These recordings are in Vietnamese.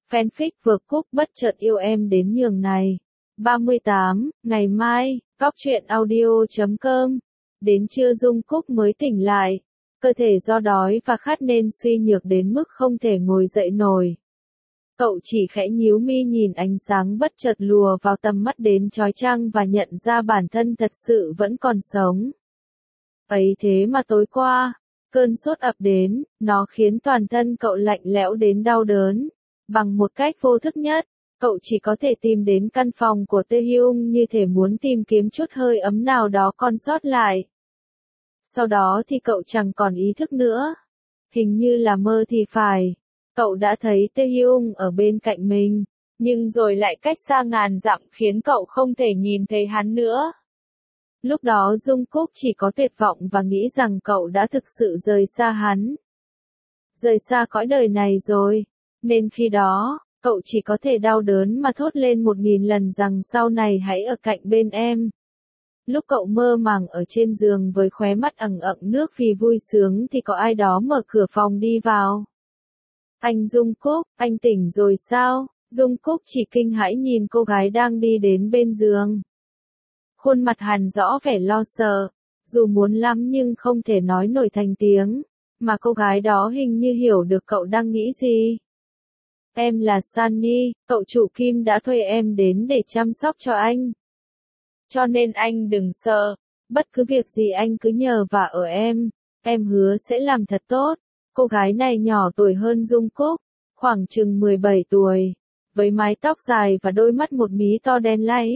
Fanfic vượt cúp bất chợt yêu em đến nhường này. 38, ngày mai, góc truyện audio.com. Đến trưa Jungkook mới tỉnh lại. Cơ thể do đói và khát nên suy nhược đến mức không thể ngồi dậy nổi. Cậu chỉ khẽ nhíu mi nhìn ánh sáng bất chợt lùa vào tầm mắt đến chói chang và nhận ra bản thân thật sự vẫn còn sống. Ấy thế mà tối qua, cơn sốt ập đến, nó khiến toàn thân cậu lạnh lẽo đến đau đớn. Bằng một cách vô thức nhất, cậu chỉ có thể tìm đến căn phòng của Taehyung như thể muốn tìm kiếm chút hơi ấm nào đó còn sót lại. Sau đó thì cậu chẳng còn ý thức nữa. Hình như là mơ thì phải. Cậu đã thấy Taehyung ở bên cạnh mình, nhưng rồi lại cách xa ngàn dặm khiến cậu không thể nhìn thấy hắn nữa. Lúc đó Jungkook chỉ có tuyệt vọng và nghĩ rằng cậu đã thực sự rời xa hắn. Rời xa cõi đời này rồi, nên khi đó, cậu chỉ có thể đau đớn mà thốt lên 1000 lần rằng sau này hãy ở cạnh bên em. Lúc cậu mơ màng ở trên giường với khóe mắt ẩn ẩn nước vì vui sướng thì có ai đó mở cửa phòng đi vào. Anh Jungkook, anh tỉnh rồi sao? Jungkook chỉ kinh hãi nhìn cô gái đang đi đến bên giường. Khuôn mặt hằn rõ vẻ lo sợ, dù muốn lắm nhưng không thể nói nổi thành tiếng, mà cô gái đó hình như hiểu được cậu đang nghĩ gì. Em là Sunny, cậu chủ Kim đã thuê em đến để chăm sóc cho anh. Cho nên anh đừng sợ, bất cứ việc gì anh cứ nhờ vả ở em hứa sẽ làm thật tốt. Cô gái này nhỏ tuổi hơn Jungkook, khoảng chừng 17 tuổi, với mái tóc dài và đôi mắt một mí to đen láy.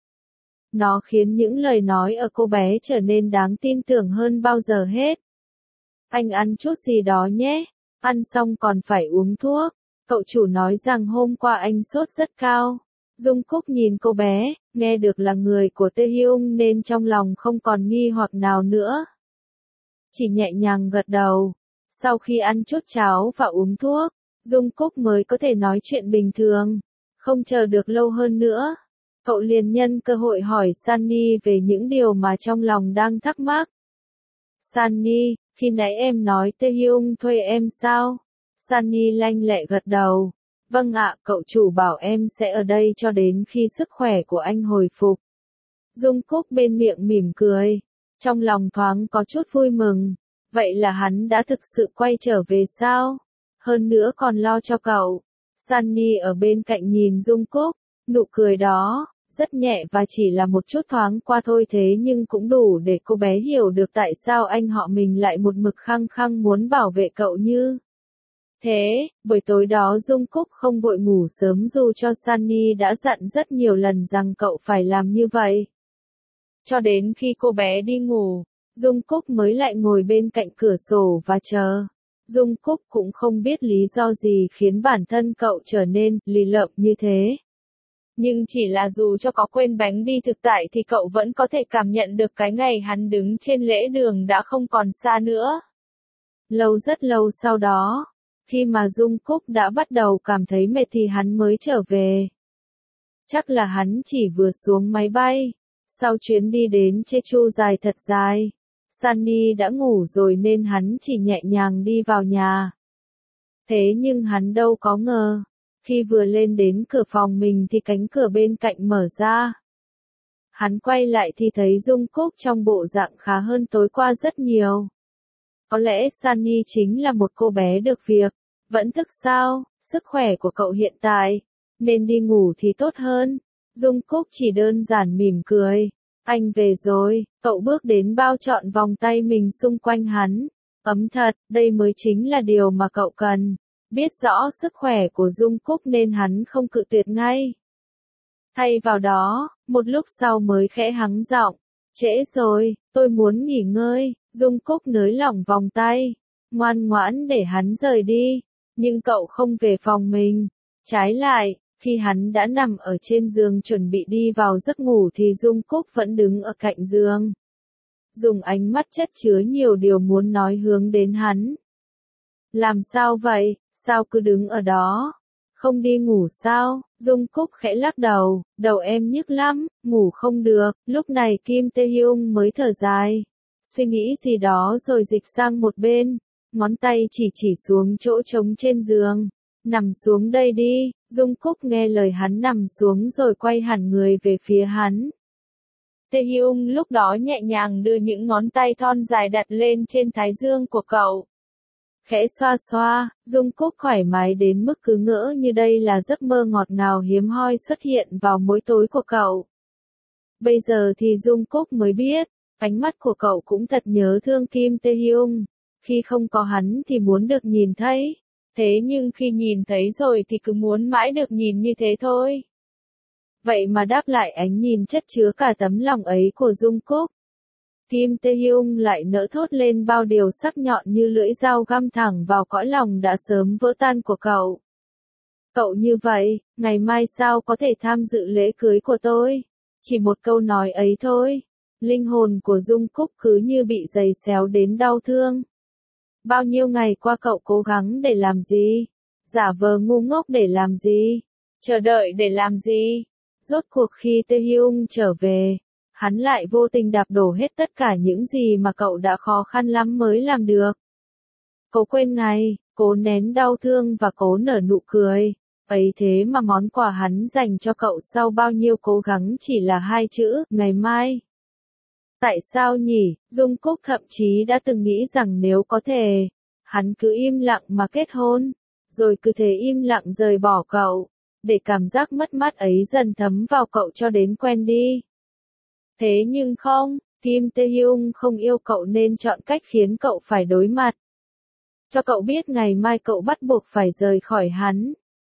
Nó khiến những lời nói ở cô bé trở nên đáng tin tưởng hơn bao giờ hết. Anh ăn chút gì đó nhé, ăn xong còn phải uống thuốc. Cậu chủ nói rằng hôm qua anh sốt rất cao. Jungkook nhìn cô bé, nghe được là người của Taehyung nên trong lòng không còn nghi hoặc nào nữa. Chỉ nhẹ nhàng gật đầu. Sau khi ăn chút cháo và uống thuốc, Jungkook mới có thể nói chuyện bình thường. Không chờ được lâu hơn nữa, cậu liền nhân cơ hội hỏi Sunny về những điều mà trong lòng đang thắc mắc. Sunny, khi nãy em nói Taehyung thuê em sao? Sunny lanh lẹ gật đầu. Vâng ạ, cậu chủ bảo em sẽ ở đây cho đến khi sức khỏe của anh hồi phục. Jungkook bên miệng mỉm cười, trong lòng thoáng có chút vui mừng. Vậy là hắn đã thực sự quay trở về sao? Hơn nữa còn lo cho cậu. Sunny ở bên cạnh nhìn Jungkook, nụ cười đó, rất nhẹ và chỉ là một chút thoáng qua thôi thế nhưng cũng đủ để cô bé hiểu được tại sao anh họ mình lại một mực khăng khăng muốn bảo vệ cậu như thế. Buổi tối đó Jungkook không vội ngủ sớm dù cho Sunny đã dặn rất nhiều lần rằng cậu phải làm như vậy. Cho đến khi cô bé đi ngủ, Jungkook mới lại ngồi bên cạnh cửa sổ và chờ. Jungkook cũng không biết lý do gì khiến bản thân cậu trở nên lì lợm như thế. Nhưng chỉ là dù cho có quên bánh đi thực tại thì cậu vẫn có thể cảm nhận được cái ngày hắn đứng trên lễ đường đã không còn xa nữa. Lâu rất lâu sau đó, khi mà Jungkook đã bắt đầu cảm thấy mệt thì hắn mới trở về. Chắc là hắn chỉ vừa xuống máy bay. Sau chuyến đi đến Jeju dài thật dài, Sunny đã ngủ rồi nên hắn chỉ nhẹ nhàng đi vào nhà. Thế nhưng hắn đâu có ngờ, khi vừa lên đến cửa phòng mình thì cánh cửa bên cạnh mở ra. Hắn quay lại thì thấy Jungkook trong bộ dạng khá hơn tối qua rất nhiều. Có lẽ Sunny chính là một cô bé được việc. Vẫn thức sao? Sức khỏe của cậu hiện tại, nên đi ngủ thì tốt hơn. Jungkook chỉ đơn giản mỉm cười. Anh về rồi, cậu bước đến bao trọn vòng tay mình xung quanh hắn. Ấm thật, đây mới chính là điều mà cậu cần. Biết rõ sức khỏe của Jungkook nên hắn không cự tuyệt ngay. Thay vào đó, một lúc sau mới khẽ hắng giọng. Trễ rồi, tôi muốn nghỉ ngơi. Jungkook nới lỏng vòng tay, ngoan ngoãn để hắn rời đi. Nhưng cậu không về phòng mình. Trái lại, khi hắn đã nằm ở trên giường chuẩn bị đi vào giấc ngủ thì Jungkook vẫn đứng ở cạnh giường. Dùng ánh mắt chất chứa nhiều điều muốn nói hướng đến hắn. Làm sao vậy? Sao cứ đứng ở đó? Không đi ngủ sao? Jungkook khẽ lắc đầu, đầu em nhức lắm, ngủ không được. Lúc này Kim Taehyung mới thở dài, suy nghĩ gì đó rồi dịch sang một bên. Ngón tay chỉ xuống chỗ trống trên giường. Nằm xuống đây đi, Dung Cúc nghe lời hắn nằm xuống rồi quay hẳn người về phía hắn. Taehyung lúc đó nhẹ nhàng đưa những ngón tay thon dài đặt lên trên thái dương của cậu. Khẽ xoa xoa, Dung Cúc thoải mái đến mức cứ ngỡ như đây là giấc mơ ngọt ngào hiếm hoi xuất hiện vào mỗi tối của cậu. Bây giờ thì Dung Cúc mới biết, ánh mắt của cậu cũng thật nhớ thương Kim Taehyung. Khi không có hắn thì muốn được nhìn thấy, thế nhưng khi nhìn thấy rồi thì cứ muốn mãi được nhìn như thế thôi. Vậy mà đáp lại ánh nhìn chất chứa cả tấm lòng ấy của Dung Cúc, Kim Taehyung lại nỡ thốt lên bao điều sắc nhọn như lưỡi dao găm thẳng vào cõi lòng đã sớm vỡ tan của cậu. Cậu như vậy, ngày mai sao có thể tham dự lễ cưới của tôi? Chỉ một câu nói ấy thôi, linh hồn của Dung Cúc cứ như bị giày xéo đến đau thương. Bao nhiêu ngày qua cậu cố gắng để làm gì? Giả vờ ngu ngốc để làm gì? Chờ đợi để làm gì? Rốt cuộc khi Taehyung trở về, hắn lại vô tình đạp đổ hết tất cả những gì mà cậu đã khó khăn lắm mới làm được. Cố quên ngày, cố nén đau thương và cố nở nụ cười. Ấy thế mà món quà hắn dành cho cậu sau bao nhiêu cố gắng chỉ là 2 chữ, ngày mai. Tại sao nhỉ? Dung Cúc thậm chí đã từng nghĩ rằng nếu có thể, hắn cứ im lặng mà kết hôn, rồi cứ thế im lặng rời bỏ cậu, để cảm giác mất mát ấy dần thấm vào cậu cho đến quen đi. Thế nhưng không, Kim Taehyung không yêu cậu nên chọn cách khiến cậu phải đối mặt. Cho cậu biết ngày mai cậu bắt buộc phải rời khỏi hắn.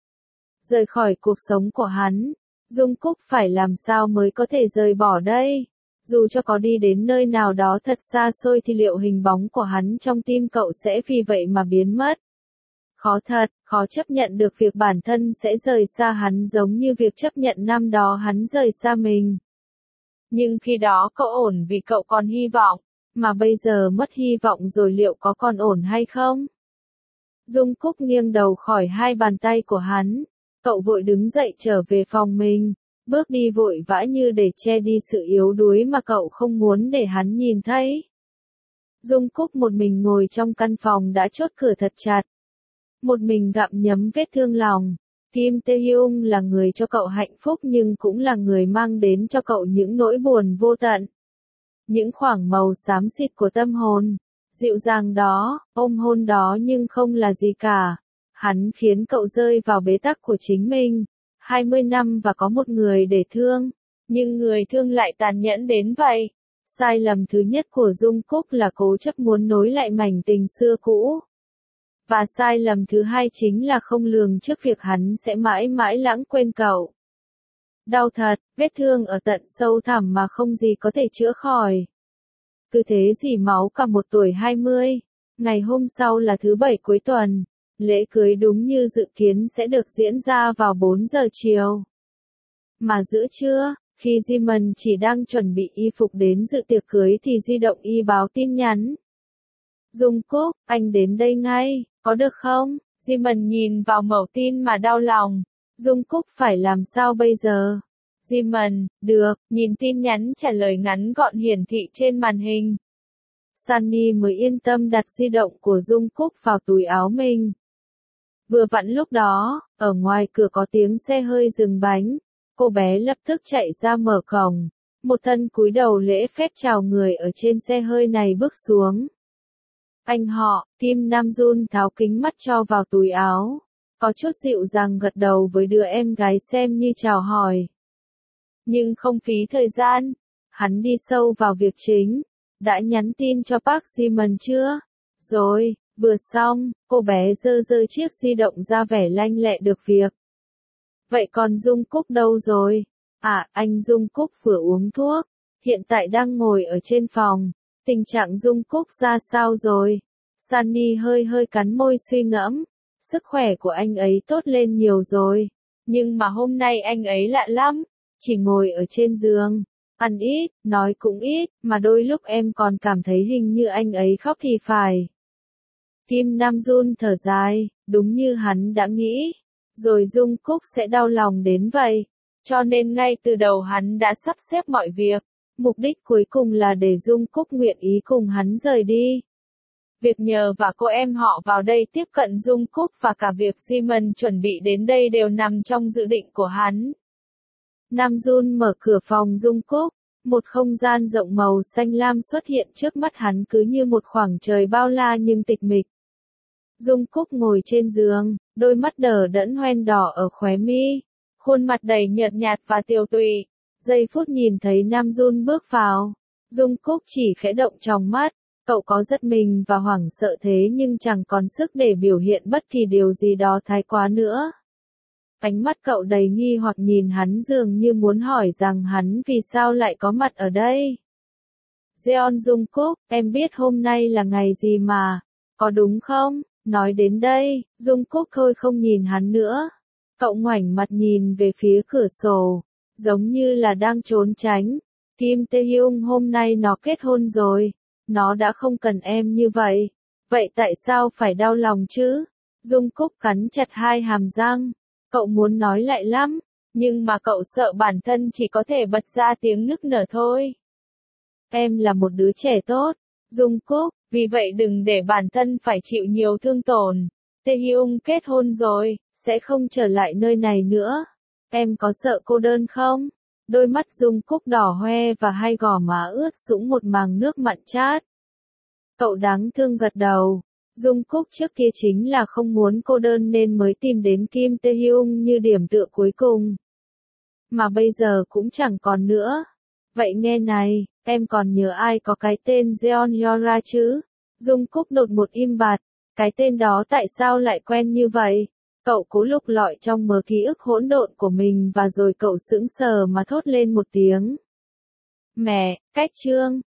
Rời khỏi cuộc sống của hắn. Dung Cúc phải làm sao mới có thể rời bỏ đây? Dù cho có đi đến nơi nào đó thật xa xôi thì liệu hình bóng của hắn trong tim cậu sẽ vì vậy mà biến mất? Khó thật, khó chấp nhận được việc bản thân sẽ rời xa hắn giống như việc chấp nhận năm đó hắn rời xa mình. Nhưng khi đó cậu ổn vì cậu còn hy vọng, mà bây giờ mất hy vọng rồi liệu có còn ổn hay không? Dung Cúc nghiêng đầu khỏi hai bàn tay của hắn, cậu vội đứng dậy trở về phòng mình, bước đi vội vã như để che đi sự yếu đuối mà cậu không muốn để hắn nhìn thấy. Dung Cúc một mình ngồi trong căn phòng đã chốt cửa thật chặt. Một mình gặm nhấm vết thương lòng. Kim Taehyung là người cho cậu hạnh phúc nhưng cũng là người mang đến cho cậu những nỗi buồn vô tận. Những khoảng màu xám xịt của tâm hồn. Dịu dàng đó, ôm hôn đó nhưng không là gì cả. Hắn khiến cậu rơi vào bế tắc của chính mình. 20 năm và có một người để thương. Nhưng người thương lại tàn nhẫn đến vậy. Sai lầm thứ nhất của Dung Cúc là cố chấp muốn nối lại mảnh tình xưa cũ. Và sai lầm thứ hai chính là không lường trước việc hắn sẽ mãi mãi lãng quên cậu. Đau thật, vết thương ở tận sâu thẳm mà không gì có thể chữa khỏi. Cứ thế rỉ máu cả một tuổi 20. Ngày hôm sau là thứ Bảy cuối tuần. Lễ cưới đúng như dự kiến sẽ được diễn ra vào 4 giờ chiều. Mà giữa trưa, khi Jimin chỉ đang chuẩn bị y phục đến dự tiệc cưới thì di động y báo tin nhắn. Dung Cúc, anh đến đây ngay, có được không? Jimin nhìn vào mẩu tin mà đau lòng. Dung Cúc phải làm sao bây giờ? Jimin, được, nhìn tin nhắn trả lời ngắn gọn hiển thị trên màn hình. Sunny mới yên tâm đặt di động của Dung Cúc vào túi áo mình. Vừa vặn lúc đó, ở ngoài cửa có tiếng xe hơi dừng bánh. Cô bé lập tức chạy ra mở cổng. Một thân cúi đầu lễ phép chào người ở trên xe hơi này bước xuống. Anh họ, Kim Nam Jun tháo kính mắt cho vào túi áo. Có chút dịu dàng gật đầu với đứa em gái xem như chào hỏi. Nhưng không phí thời gian. Hắn đi sâu vào việc chính. Đã nhắn tin cho Park Jimin chưa? Rồi, vừa xong, cô bé giơ chiếc di động ra vẻ lanh lẹ được việc. Vậy còn Dung Cúc đâu rồi? À, anh Dung Cúc vừa uống thuốc. Hiện tại đang ngồi ở trên phòng. Tình trạng Dung Cúc ra sao rồi? Sunny hơi cắn môi suy ngẫm. Sức khỏe của anh ấy tốt lên nhiều rồi. Nhưng mà hôm nay anh ấy lạ lắm. Chỉ ngồi ở trên giường. Ăn ít, nói cũng ít, mà đôi lúc em còn cảm thấy hình như anh ấy khóc thì phải. Kim Nam Jun thở dài, đúng như hắn đã nghĩ. Rồi Dung Cúc sẽ đau lòng đến vậy. Cho nên ngay từ đầu hắn đã sắp xếp mọi việc. Mục đích cuối cùng là để Dung Cúc nguyện ý cùng hắn rời đi. Việc nhờ và cô em họ vào đây tiếp cận Jungkook và cả việc Jimin chuẩn bị đến đây đều nằm trong dự định của hắn. Namjoon mở cửa phòng Jungkook, một không gian rộng màu xanh lam xuất hiện trước mắt hắn cứ như một khoảng trời bao la nhưng tịch mịch. Jungkook ngồi trên giường, đôi mắt đờ đẫn hoen đỏ ở khóe mi, khuôn mặt đầy nhợt nhạt và tiều tụy. Giây phút nhìn thấy Namjoon bước vào, Jungkook chỉ khẽ động tròng mắt, cậu có giật mình và hoảng sợ thế nhưng chẳng còn sức để biểu hiện bất kỳ điều gì đó thái quá nữa. Ánh mắt cậu đầy nghi hoặc nhìn hắn dường như muốn hỏi rằng hắn vì sao lại có mặt ở đây. Jeon Jungkook, em biết hôm nay là ngày gì mà, có đúng không? Nói đến đây, Jungkook thôi không nhìn hắn nữa. Cậu ngoảnh mặt nhìn về phía cửa sổ, giống như là đang trốn tránh. Kim Taehyung hôm nay nó kết hôn rồi, nó đã không cần em như vậy. Vậy tại sao phải đau lòng chứ? Jungkook cắn chặt hai hàm răng. Cậu muốn nói lại lắm, nhưng mà cậu sợ bản thân chỉ có thể bật ra tiếng nức nở thôi. Em là một đứa trẻ tốt, Jungkook, vì vậy đừng để bản thân phải chịu nhiều thương tổn. Taehyung kết hôn rồi, sẽ không trở lại nơi này nữa. Em có sợ cô đơn không? Đôi mắt Jungkook đỏ hoe và hai gò má ướt sũng một màng nước mặn chát. Cậu đáng thương gật đầu. Jungkook trước kia chính là không muốn cô đơn nên mới tìm đến Kim Taehyung như điểm tựa cuối cùng. Mà bây giờ cũng chẳng còn nữa. Vậy nghe này, em còn nhớ ai có cái tên Jeon Yora chứ? Jungkook đột một im bặt. Cái tên đó tại sao lại quen như vậy? Cậu cố lục lọi trong mớ ký ức hỗn độn của mình và rồi cậu sững sờ mà thốt lên một tiếng. Mẹ, cách chương.